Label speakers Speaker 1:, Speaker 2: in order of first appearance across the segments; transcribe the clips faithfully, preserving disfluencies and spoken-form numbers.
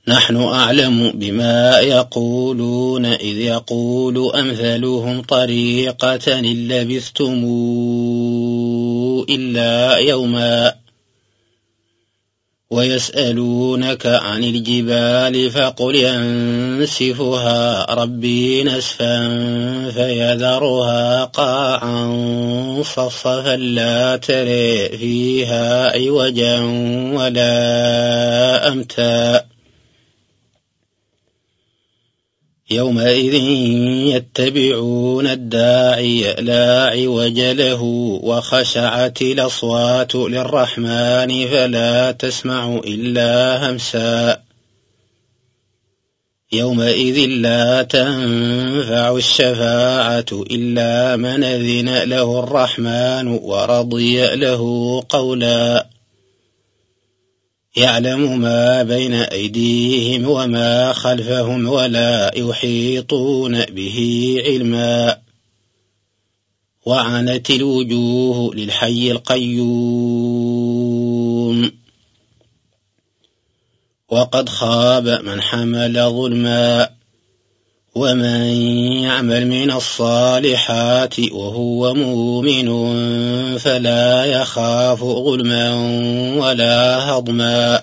Speaker 1: نحن أعلم بما يقولون إذ يقول أمثلهم طريقة إن لبثتم إلا يوما ويسألونك عن الجبال فقل ينسفها ربي نسفا فيذرها قاعا صفصفا لا ترى فيها عوجا ولا أمتا يومئذ يتبعون الداعي لا عوج له وخشعت الأصوات للرحمن فلا تسمع إلا همسا يومئذ لا تنفع الشفاعة إلا من أذن له الرحمن ورضي له قولا يعلم ما بين أيديهم وما خلفهم ولا يحيطون به علما وعنت الوجوه للحي القيوم وقد خاب من حمل ظلما ومن يعمل من الصالحات وهو مؤمن فلا يخاف ظلما ولا هضما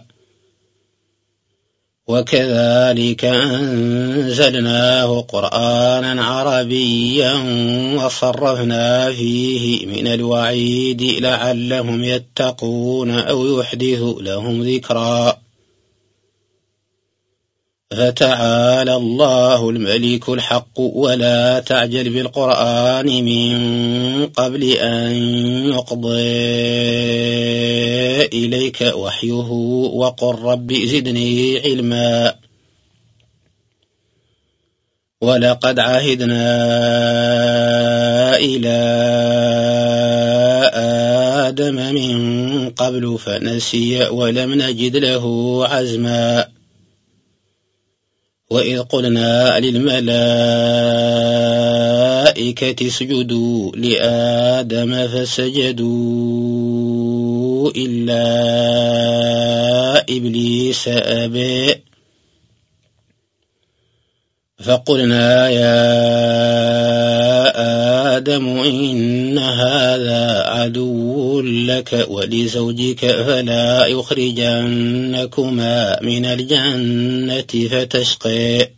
Speaker 1: وكذلك أنزلناه قرآنا عربيا وصرفنا فيه من الوعيد لعلهم يتقون أو يحدث لهم ذكرا فتعالى الله الملك الحق ولا تعجل بالقرآن من قبل أن يقضى إليك وحيه وقل رب زدني علما ولقد عهدنا إلى آدم من قبل فنسي ولم نجد له عزما وإذ قلنا للملائكة اسجدوا لآدم فسجدوا إلا إبليس أبى فقلنا يا آدم إن هذا عدو لك ولزوجك فلا يخرجنكما من الجنة فتشقى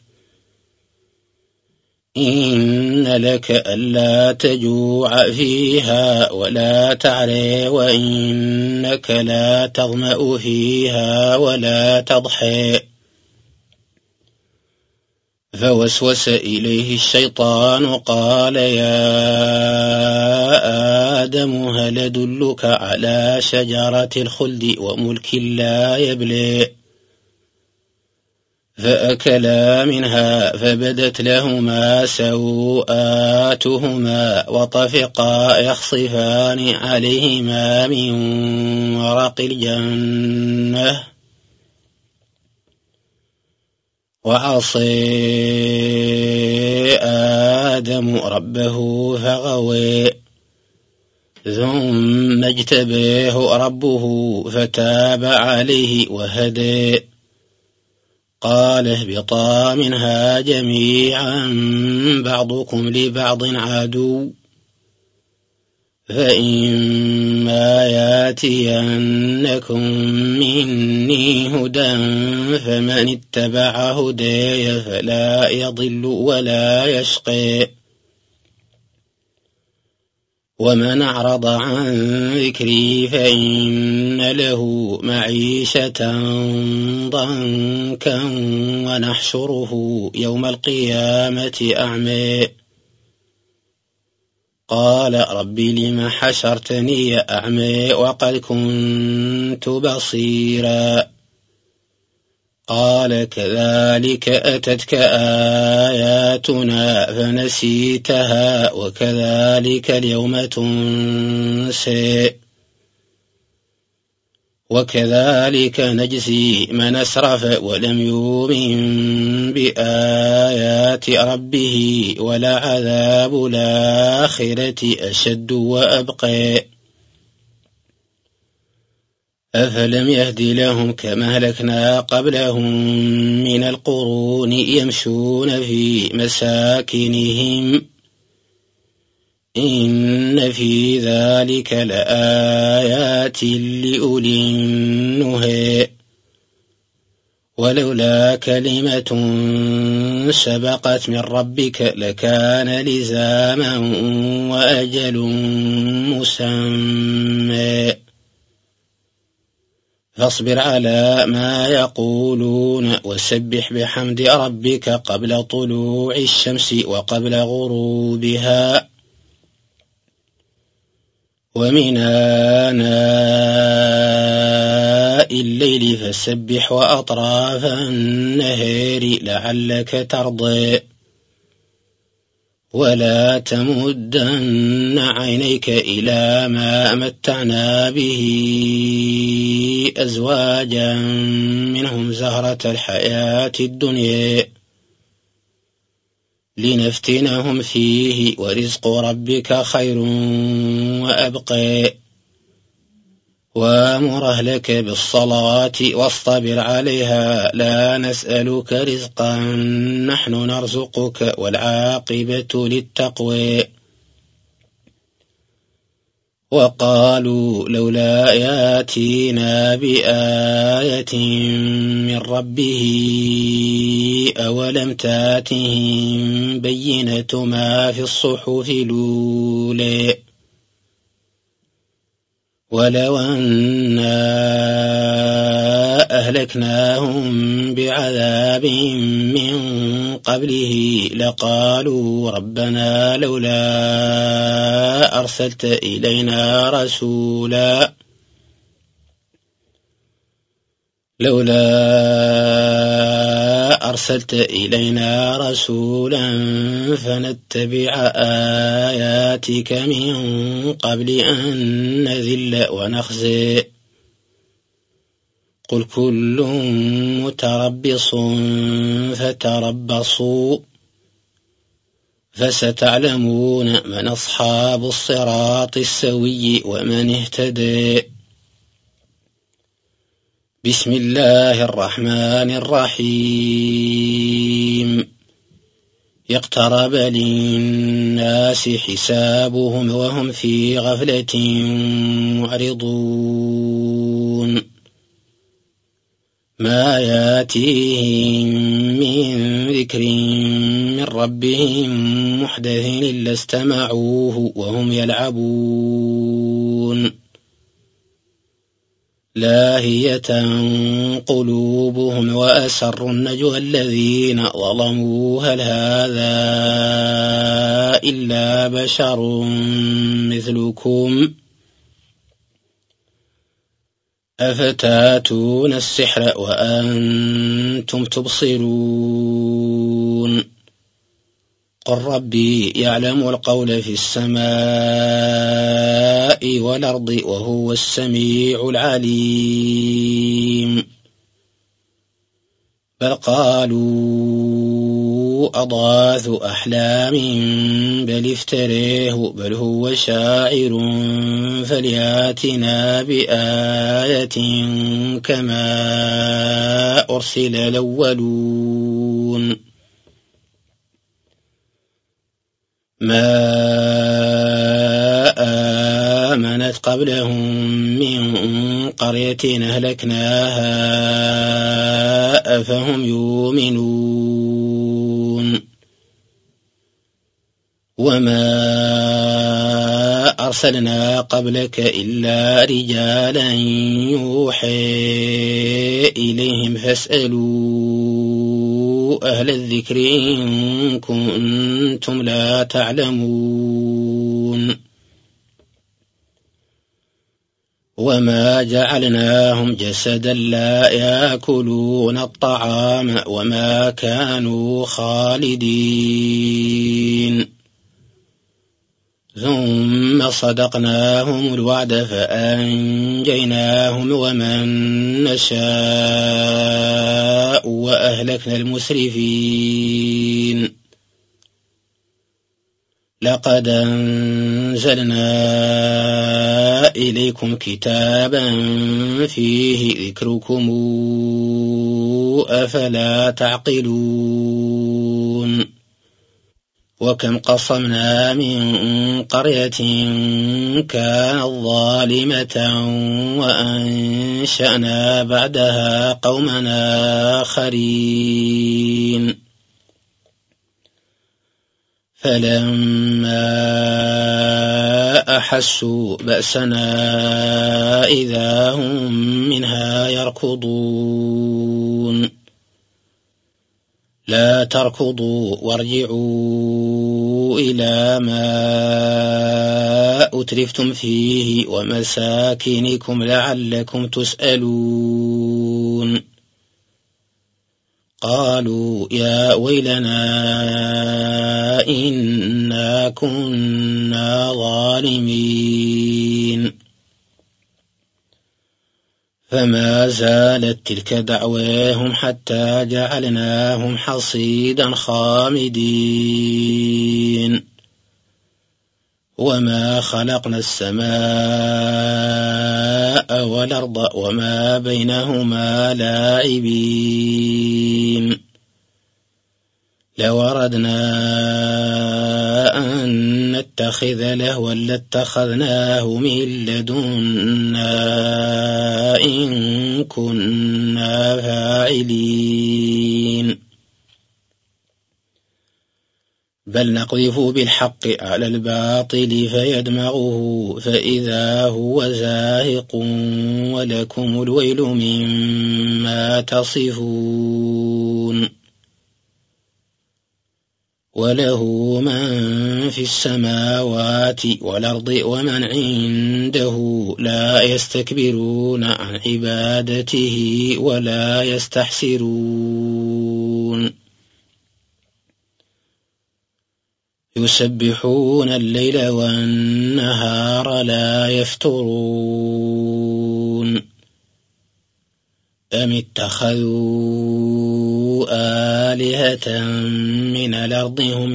Speaker 1: إن لك ألا تجوع فيها ولا تعرى وإنك لا تظمأ فيها ولا تضحى فوسوس إليه الشيطان قال يا آدم هل أدلك على شجرة الخلد وملك لا يبلى فأكلا منها فبدت لهما سوآتهما وطفقا يخصفان عليهما من ورق الجنة وعصى آدم ربه فغوى ثم اجتباه ربه فتاب عليه وهدى قال اهبطا منها جميعا بعضكم لبعض عدو فإما ياتينكم مني هدى فمن اتبع هداي فلا يضل ولا يشقى ومن أعرض عن ذكري فإن له معيشة ضنكا ونحشره يوم القيامة أعمى قال رب لم حشرتني أعمى وقد كنت بصيرا قال كذلك أتتك آياتنا فنسيتها وكذلك اليوم تنسى وكذلك نجزي من أسرف ولم يؤمن بآيات ربه ولعذاب الآخرة أشد وأبقى أفلم يهد لهم كما أهلكنا قبلهم من القرون يمشون في مساكنهم إن في ذلك لآيات لأولي النهى ولولا كلمة سبقت من ربك لكان لزاما وأجل مسمى فاصبر على ما يقولون وسبح بحمد ربك قبل طلوع الشمس وقبل غروبها ومن آناء الليل فسبح وأطراف النهار لعلك ترضى ولا تمدن عينيك إلى ما متعنا به أزواجا منهم زهرة الحياة الدنيا لنفتنهم فيه ورزق ربك خير وأبقى وامر أهلك بالصلاة واصطبر عليها لا نسألك رزقا نحن نرزقك والعاقبة للتقوى وقالوا لولا ياتينا بآية من ربه أولم تاتهم بينة ما في الصحف الأولى ولو أنا أهلكناهم بعذاب من قبله لقالوا ربنا لولا أرسلت إلينا رسولا لولا أرسلت إلينا رسولا فنتبع آياتك من قبل أن نذل ونخزي قل كل متربص فتربصوا فستعلمون من أصحاب الصراط السوي ومن اهتدى بسم الله الرحمن الرحيم اقترب للناس حسابهم وهم في غفلة معرضون ما ياتيهم من ذكر من ربهم محدث إلا استمعوه وهم يلعبون لاهية قلوبهم وأسروا النجوى الذين ظلموا هل هذا إلا بشر مثلكم أفتاتون السحر وأنتم تبصرون قل ربي يعلم القول في السماء والأرض وهو السميع العليم بل قالوا أضغاث أحلام بل افتريه بل هو شاعر فلياتنا بآية كما أرسل الأولون ما آمنت قبلهم من قرية أهلكناها أفهم يؤمنون وما أرسلنا قبلك إلا رجالا يوحي إليهم فاسألوا أهل الذكر إن كنتم لا تعلمون وما جعلناهم جسدا لا يأكلون الطعام وما كانوا خالدين ثم صدقناهم الوعد فأنجيناهم ومن نشاء وأهلكنا المسرفين لقد أنزلنا إليكم كتابا فيه ذكركم أفلا تعقلون وكم قصمنا من قرية كانت ظالمة وأنشأنا بعدها قومنا آخرين فلما أحسوا بأسنا إذا هم منها يركضون لا تركضوا وارجعوا إلى ما أترفتم فيه ومساكنكم لعلكم تسألون قالوا يا ويلنا إنا كنا ظالمين فما زالت تلك دعواهم حتى جعلناهم حصيدا خامدين وما خلقنا السماء والأرض وما بينهما لاعبين لو أردنا أن نتخذ لهوا لاتخذناه من لدنا إن كنا فاعلين بل نقذف بالحق على الباطل فيدمغه فإذا هو زاهق ولكم الويل مما تصفون وله من في السماوات والأرض ومن عنده لا يستكبرون عن عبادته ولا يستحسرون يسبحون الليل والنهار لا يفترون أم اتخذوا آلهة من الأرض هم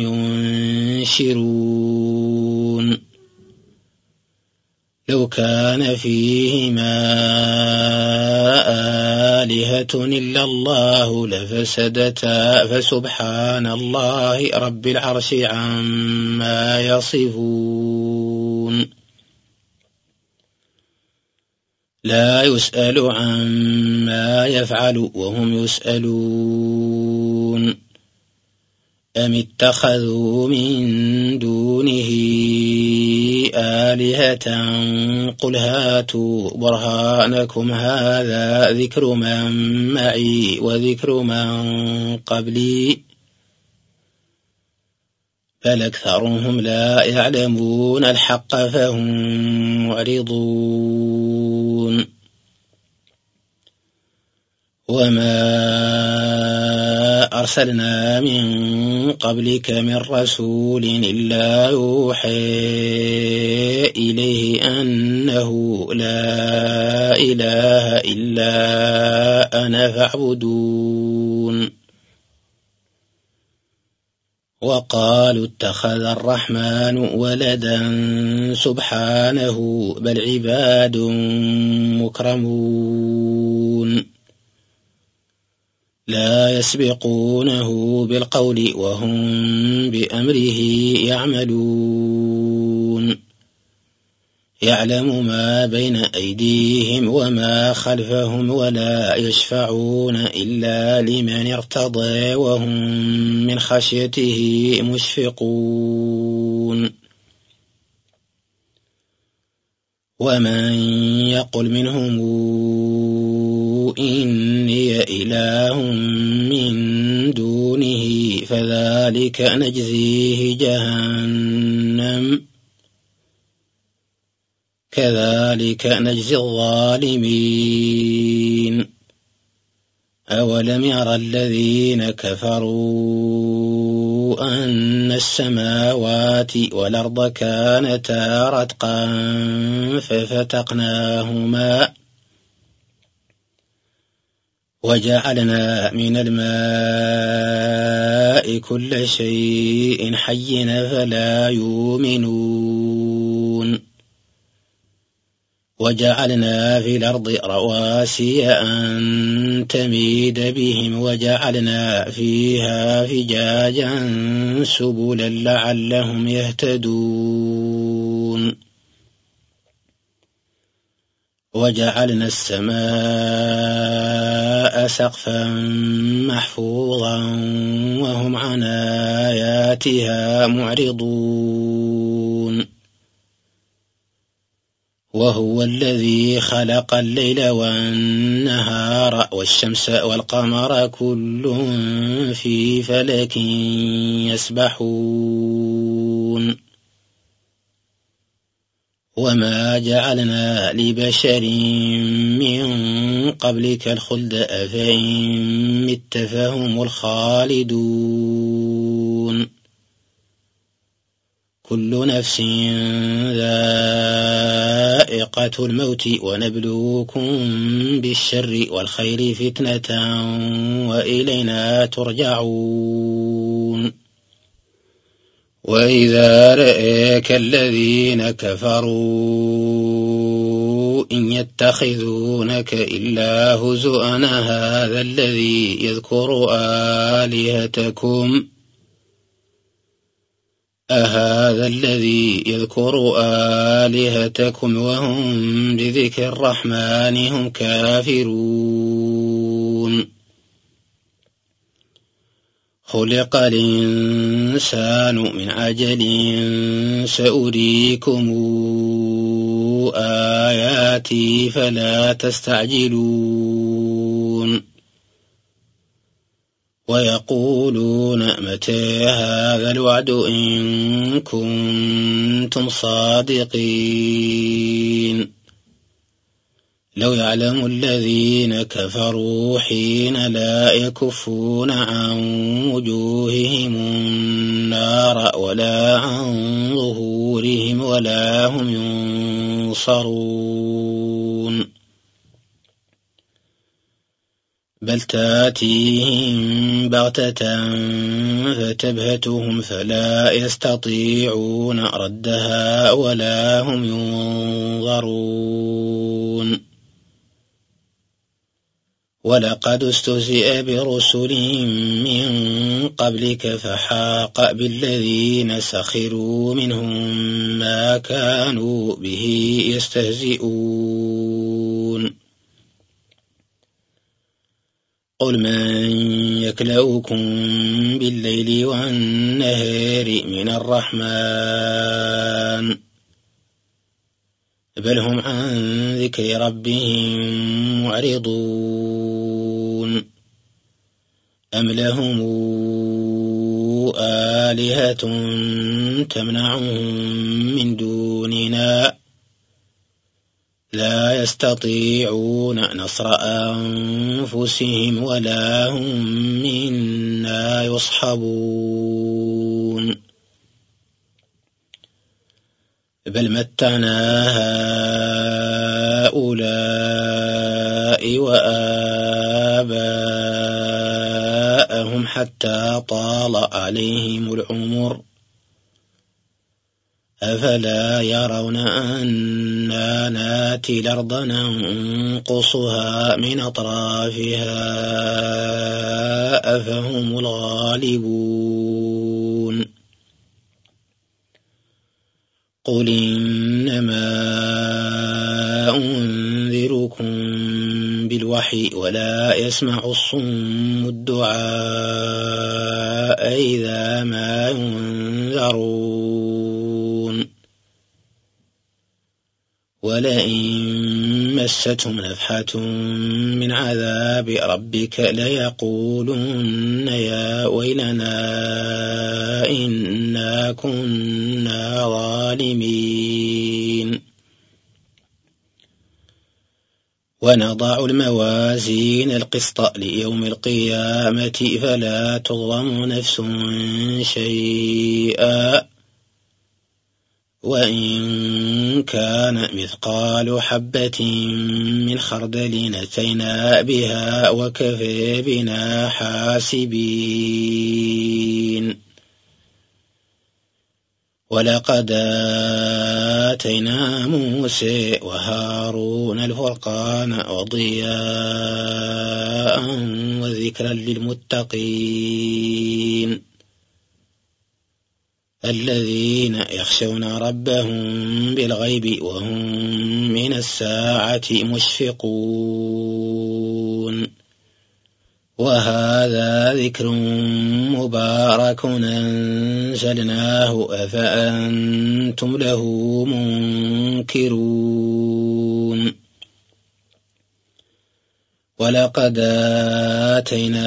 Speaker 1: ينشرون لو كان فيهما آلهة إلا الله لفسدتا فسبحان الله رب العرش عما يصفون لا يسأل عما يفعل وهم يسألون أم اتخذوا من دونه آلهة قل هاتوا برهانكم هذا ذكر من معي وذكر من قبلي بل أكثرهم لا يعلمون الحق فهم معرضون وما أرسلنا من قبلك من رسول إلا يوحي إليه أنه لا إله إلا أنا فاعبدون وقالوا اتخذ الرحمن ولدا سبحانه بل عباد مكرمون لا يسبقونه بالقول وهم بأمره يعملون يعلم ما بين أيديهم وما خلفهم ولا يشفعون إلا لمن ارتضى وهم من خشيته مشفقون ومن يقل منهم إني إله من دونه فذلك نجزيه جهنم كذلك نجزي الظالمين أولم ير الذين كفروا أن السماوات والأرض كانتا رتقا ففتقناهما وجعلنا من الماء كل شيء حي فلا يؤمنون وجعلنا في الأرض رواسي أن تميد بهم وجعلنا فيها فجاجا سبلا لعلهم يهتدون وجعلنا السماء سقفا محفوظا وهم عن آياتها معرضون وهو الذي خلق الليل والنهار والشمس والقمر كل في فلك يسبحون وما جعلنا لبشر من قبلك الخلد أفإن مت فهم الخالدون كل نفس ذائقة الموت ونبلوكم بالشر والخير فتنة وإلينا ترجعون وإذا رأيك الذين كفروا إن يتخذونك إلا هزؤا هذا الذي يذكر آلهتكم أهذا الذي يذكر آلهتكم وهم بذكر الرحمن هم كافرون خلق الإنسان من عجل سأريكم آياتي فلا تستعجلون ويقولون متى هذا الوعد إن كنتم صادقين لو يعلم الذين كفروا حين لا يكفون عن وجوههم النار ولا عن ظهورهم ولا هم ينصرون بل تاتيهم بغتة فتبهتهم فلا يستطيعون ردها ولا هم ينظرون ولقد استهزئ برسل من قبلك فحاق بالذين سخروا منهم ما كانوا به يستهزئون قل من يكلؤكم بالليل والنهار من الرحمن بل هم عن ذكر ربهم معرضون أم لهم آلهة تمنعهم من دوننا لا يستطيعون نصر أنفسهم ولا هم منا يصحبون بل متعنا هؤلاء وآباءهم حتى طال عليهم العمر أفلا يرون أنا ناتي الأرض ننقصها من أطرافها أفهم الغالبون قل إنما أنذركم بالوحي ولا يسمع الصم الدعاء إذا ما ينذرون ولئن مستهم نفحة من عذاب ربك ليقولن يا ويلنا إنا كنا ظالمين ونضع الموازين القسط ليوم القيامة فلا تظلم نفس شيئا وإن كان مثقال حبة من خردل أتينا بها وكفى بنا حاسبين. ولقد آتينا موسى وهارون الفرقان وضياء وذكرا للمتقين الذين يخشون ربهم بالغيب وهم من الساعة مشفقون. وهذا ذكر مبارك أنزلناه أفأنتم له منكرون. ولقد آتينا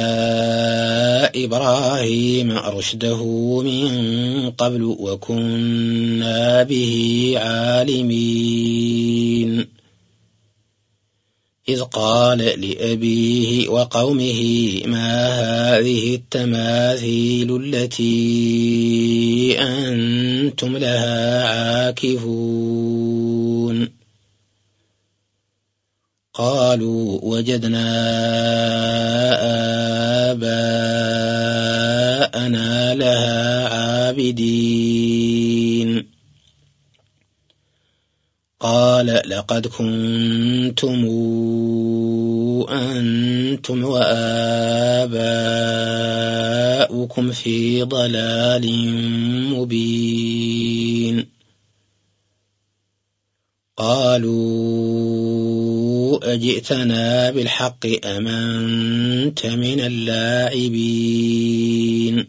Speaker 1: إبراهيم رشده من قبل وكنا به عالمين. إذ قال لأبيه وقومه ما هذه التماثيل التي أنتم لها عاكفون؟ قالوا وجدنا آباءنا لها عابدين. قال لقد كنتم أنتم وآباؤكم في ضلال مبين. قالوا أجئتنا بالحق أم أنت من اللاعبين؟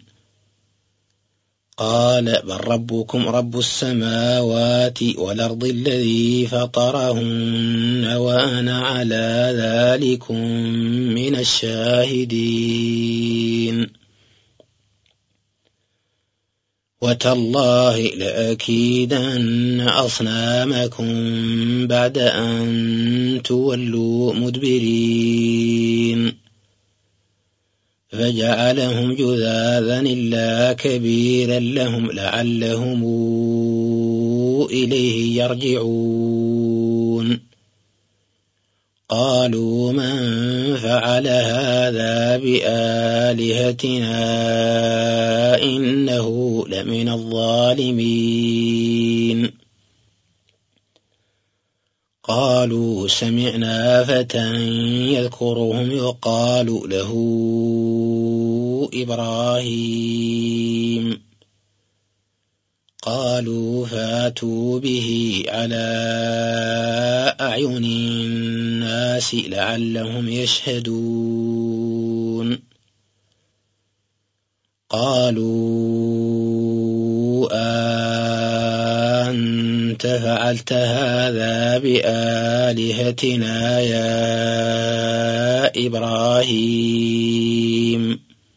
Speaker 1: قال بل ربكم رب السماوات والأرض الذي فطرهن وأنا على ذلكم من الشاهدين. وتالله لأكيدن أصنامكم بعد أن تولوا مدبرين. فجعلهم جذاذا إلا كبيرا لهم لعلهم إليه يرجعون. قالوا من فعل هذا بآلهتنا إنه لمن الظالمين. قالوا سمعنا فتى يذكرهم يقال له إبراهيم. قالوا فاتوا به على أعين الناس لعلهم يشهدون. قالوا أنت فعلت هذا بآلهتنا يا إبراهيم؟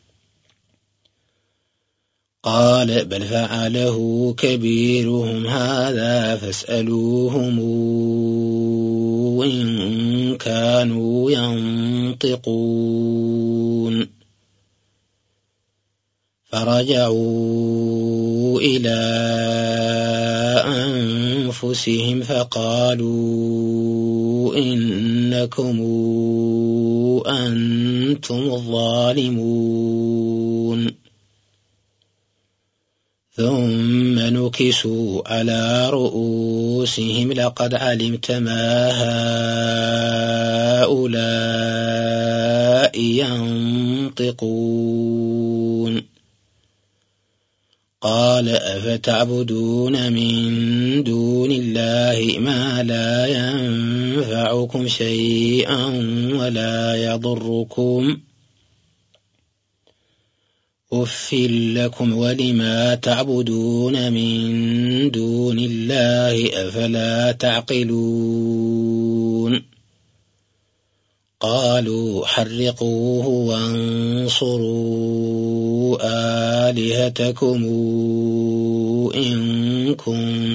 Speaker 1: قال بل فعله كبيرهم هذا فاسألوهم إن كانوا ينطقون. فرجعوا إلى أنفسهم فقالوا إنكم أنتم الظالمون. ثم نكسوا على رؤوسهم لقد علمت ما هؤلاء ينطقون. قال أفتعبدون من دون الله ما لا ينفعكم شيئا ولا يضركم أف لكم ولما تعبدون من دون الله أفلا تعقلون. قالوا حرقوه وانصروا آلهتكم إن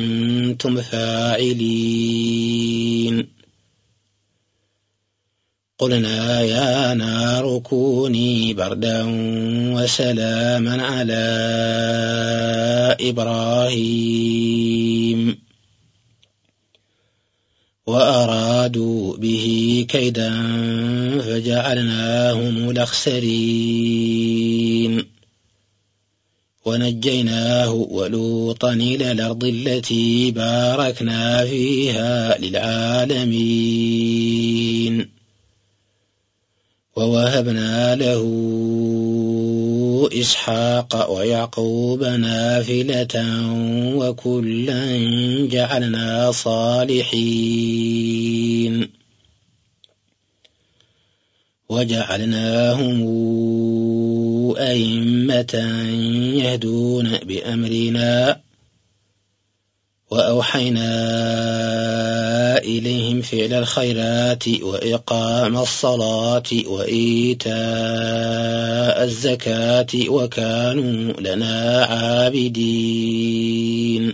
Speaker 1: كنتم فاعلين. قلنا يا نار كوني بردا وسلاما على إبراهيم وأرادوا به كيدا فجعلناهم الأخسرين ونجيناه ولوطا إلى الأرض التي باركنا فيها للعالمين ووهبنا له إسحاق ويعقوب نافلة وكلا جعلنا صالحين وجعلناهم أئمة يهدون بأمرنا وأوحينا إليهم فعل الخيرات وإقام الصلاة وإيتاء الزكاة وكانوا لنا عابدين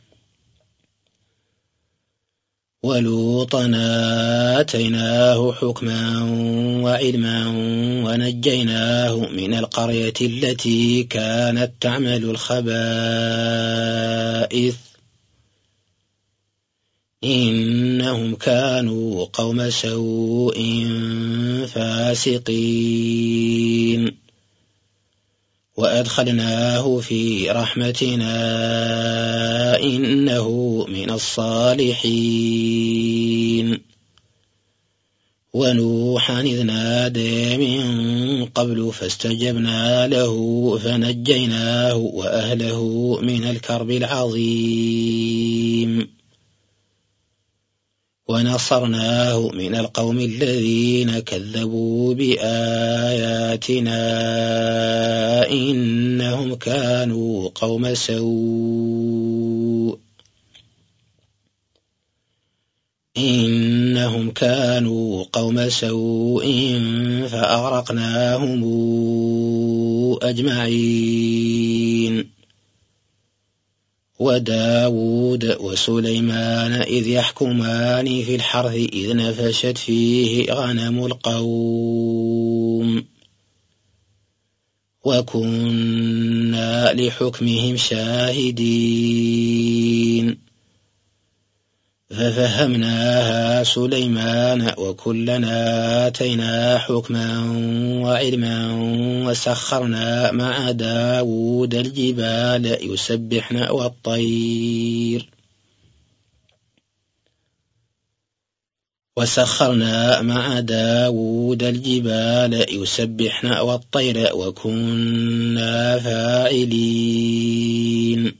Speaker 1: ولوطا آتيناه حكما وعلما ونجيناه من القرية التي كانت تعمل الخبائث إنهم كانوا قوم سوء فاسقين وأدخلناه في رحمتنا إنه من الصالحين ونوحا إذ نادى من قبل فاستجبنا له فنجيناه وأهله من الكرب العظيم ونصرناه من القوم الذين كذبوا بآياتنا إنهم كانوا قوم سوء إنهم كانوا قوم سوء فأغرقناهم أجمعين وداود وسليمان إذ يحكمان في الحرث إذ نفشت فيه غنم القوم وكنا لحكمهم شاهدين ففهمناها سليمان وكلنا آتينا حكما وعلما وسخرنا مع داود الجبال يسبحن والطير وسخرنا مع داود الجبال يسبحن والطير وكنا فاعلين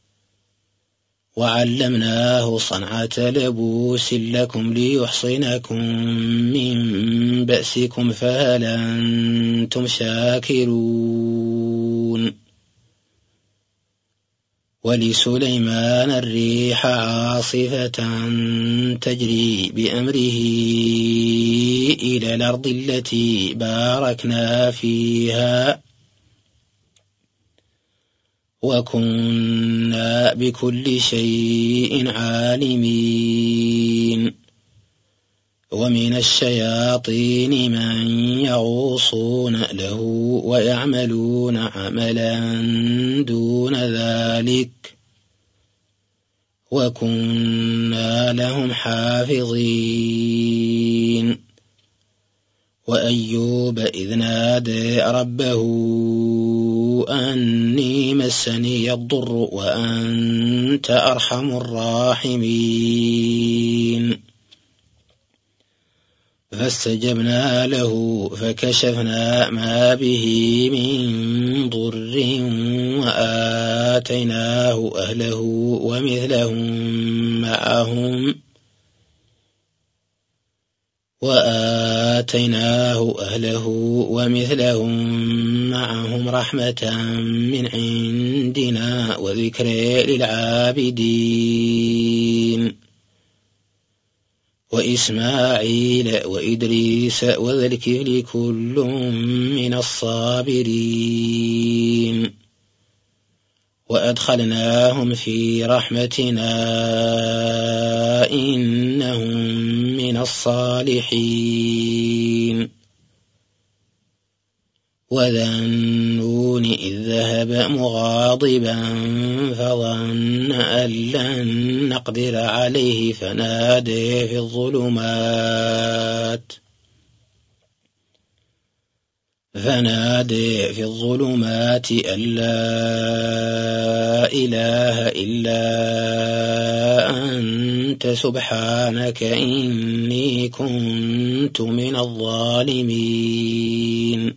Speaker 1: وعلمناه صنعة لبوس لكم ليحصنكم من بأسكم فهل أنتم شاكرون ولسليمان الريح عاصفة تجري بأمره إلى الأرض التي باركنا فيها وكنا بكل شيء عالمين ومن الشياطين من يغوصون له ويعملون عملا دون ذلك وكنا لهم حافظين وأيوب إذ نادى ربه أني مسني الضر وأنت أرحم الراحمين فاستجبنا له فكشفنا ما به من ضر وآتيناه أهله ومثلهم معهم وآتيناه أهله ومثلهم معهم رحمة من عندنا وذكر للعابدين وإسماعيل وإدريس وذا الكفل كل من الصابرين وأدخلناهم في رحمتنا إنهم من الصالحين وذا النون إذ ذهب مغاضبا فظن أن لن نقدر عليه فنادى في الظلمات فنادى في الظلمات أن لا إله إلا أنت سبحانك إني كنت من الظالمين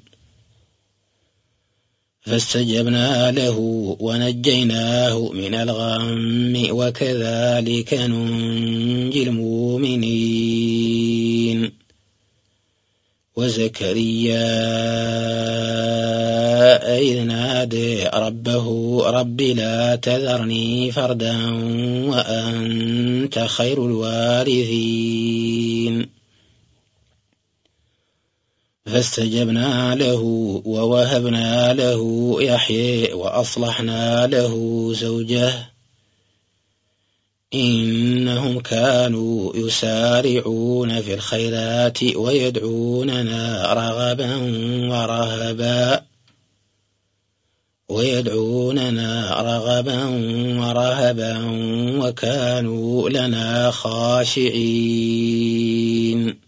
Speaker 1: فاستجبنا له ونجيناه من الغم وكذلك ننجي المؤمنين وزكريا إذ نادى ربه رب لا تذرني فردا وأنت خير الوارثين فاستجبنا له ووهبنا له يحيى وأصلحنا له زوجه إنهم كانوا يسارعون في الخيرات ويدعوننا رغبا ورهبا ويدعوننا رغبا ورهبا وكانوا لنا خاشعين